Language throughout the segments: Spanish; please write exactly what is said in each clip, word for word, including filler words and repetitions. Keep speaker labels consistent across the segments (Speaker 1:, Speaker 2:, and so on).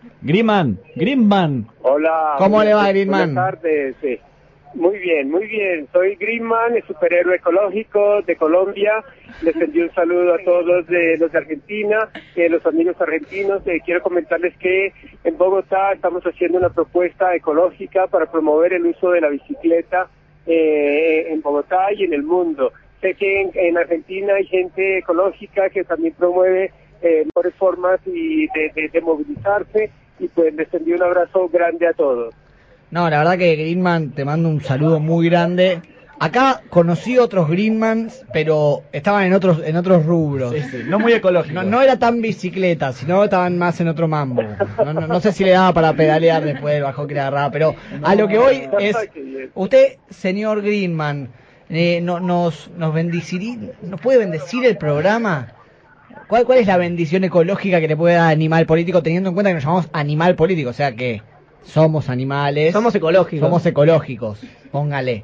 Speaker 1: Greenman, Greenman.
Speaker 2: Hola.
Speaker 3: ¿Cómo le va, Greenman?
Speaker 2: Buenas tardes. Sí. Muy bien, muy bien. Soy Greenman, el superhéroe ecológico de Colombia. Les envío un saludo a todos de los de Argentina, eh, los amigos argentinos. Eh, quiero comentarles que en Bogotá estamos haciendo una propuesta ecológica para promover el uso de la bicicleta eh, en Bogotá y en el mundo. Sé que en, en Argentina hay gente ecológica que también promueve eh, mejores formas y de, de, de movilizarse, y pues les envío un abrazo grande a todos.
Speaker 3: No, la verdad que Greenman, te mando un saludo muy grande. Acá conocí otros Greenmans, pero estaban en otros en otros rubros.
Speaker 1: Sí, sí, no muy ecológico.
Speaker 3: No, no era tan bicicleta, sino estaban más en otro mambo. No, no, no sé si le daba para pedalear después del bajón que le agarraba, pero a lo que voy es, usted, señor Greenman, eh, no, nos nos bendeciría, ¿nos puede bendecir el programa? ¿Cuál, ¿Cuál es la bendición ecológica que le puede dar Animal Político, teniendo en cuenta que nos llamamos Animal Político? O sea que somos animales.
Speaker 4: Somos ecológicos.
Speaker 3: Somos ecológicos, póngale.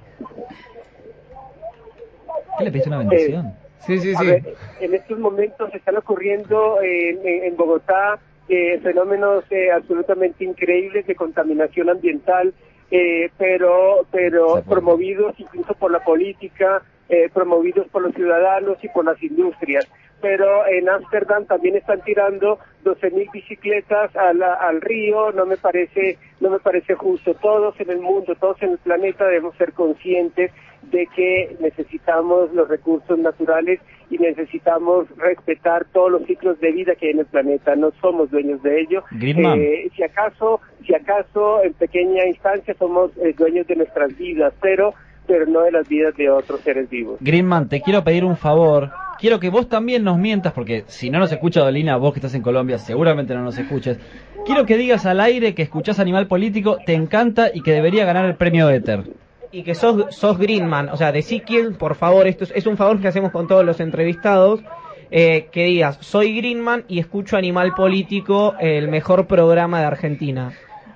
Speaker 1: ¿Qué le pediste una bendición?
Speaker 2: Eh,
Speaker 3: Sí, sí,
Speaker 2: a
Speaker 3: sí.
Speaker 2: ver, en estos momentos están ocurriendo en, en, en Bogotá eh, fenómenos eh, absolutamente increíbles de contaminación ambiental, eh, pero pero promovidos incluso por la política, eh, promovidos por los ciudadanos y por las industrias. Pero en Ámsterdam también están tirando doce mil bicicletas al, al río. No me parece no me parece justo. Todos en el mundo, todos en el planeta debemos ser conscientes de que necesitamos los recursos naturales y necesitamos respetar todos los ciclos de vida que hay en el planeta. No somos dueños de ello. Eh, si acaso, si acaso en pequeña instancia somos eh, dueños de nuestras vidas, pero pero no de las vidas de otros seres vivos.
Speaker 1: Greenman, te quiero pedir un favor. Quiero que vos también nos mientas, porque si no nos escucha Dolina, vos que estás en Colombia, seguramente no nos escuches. Quiero que digas al aire que escuchás Animal Político, te encanta y que debería ganar el premio Éter.
Speaker 4: Y que sos, sos Greenman, o sea, decí quién, por favor, esto es, es un favor que hacemos con todos los entrevistados, eh, que digas, soy Greenman y escucho Animal Político, el mejor programa de Argentina.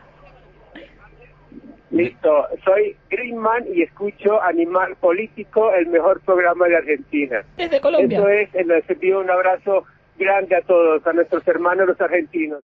Speaker 2: Listo, soy Greenman y escucho Animal Político, el mejor programa de Argentina.
Speaker 4: Desde Colombia.
Speaker 2: Eso es, les envío un abrazo grande a todos, a nuestros hermanos los argentinos.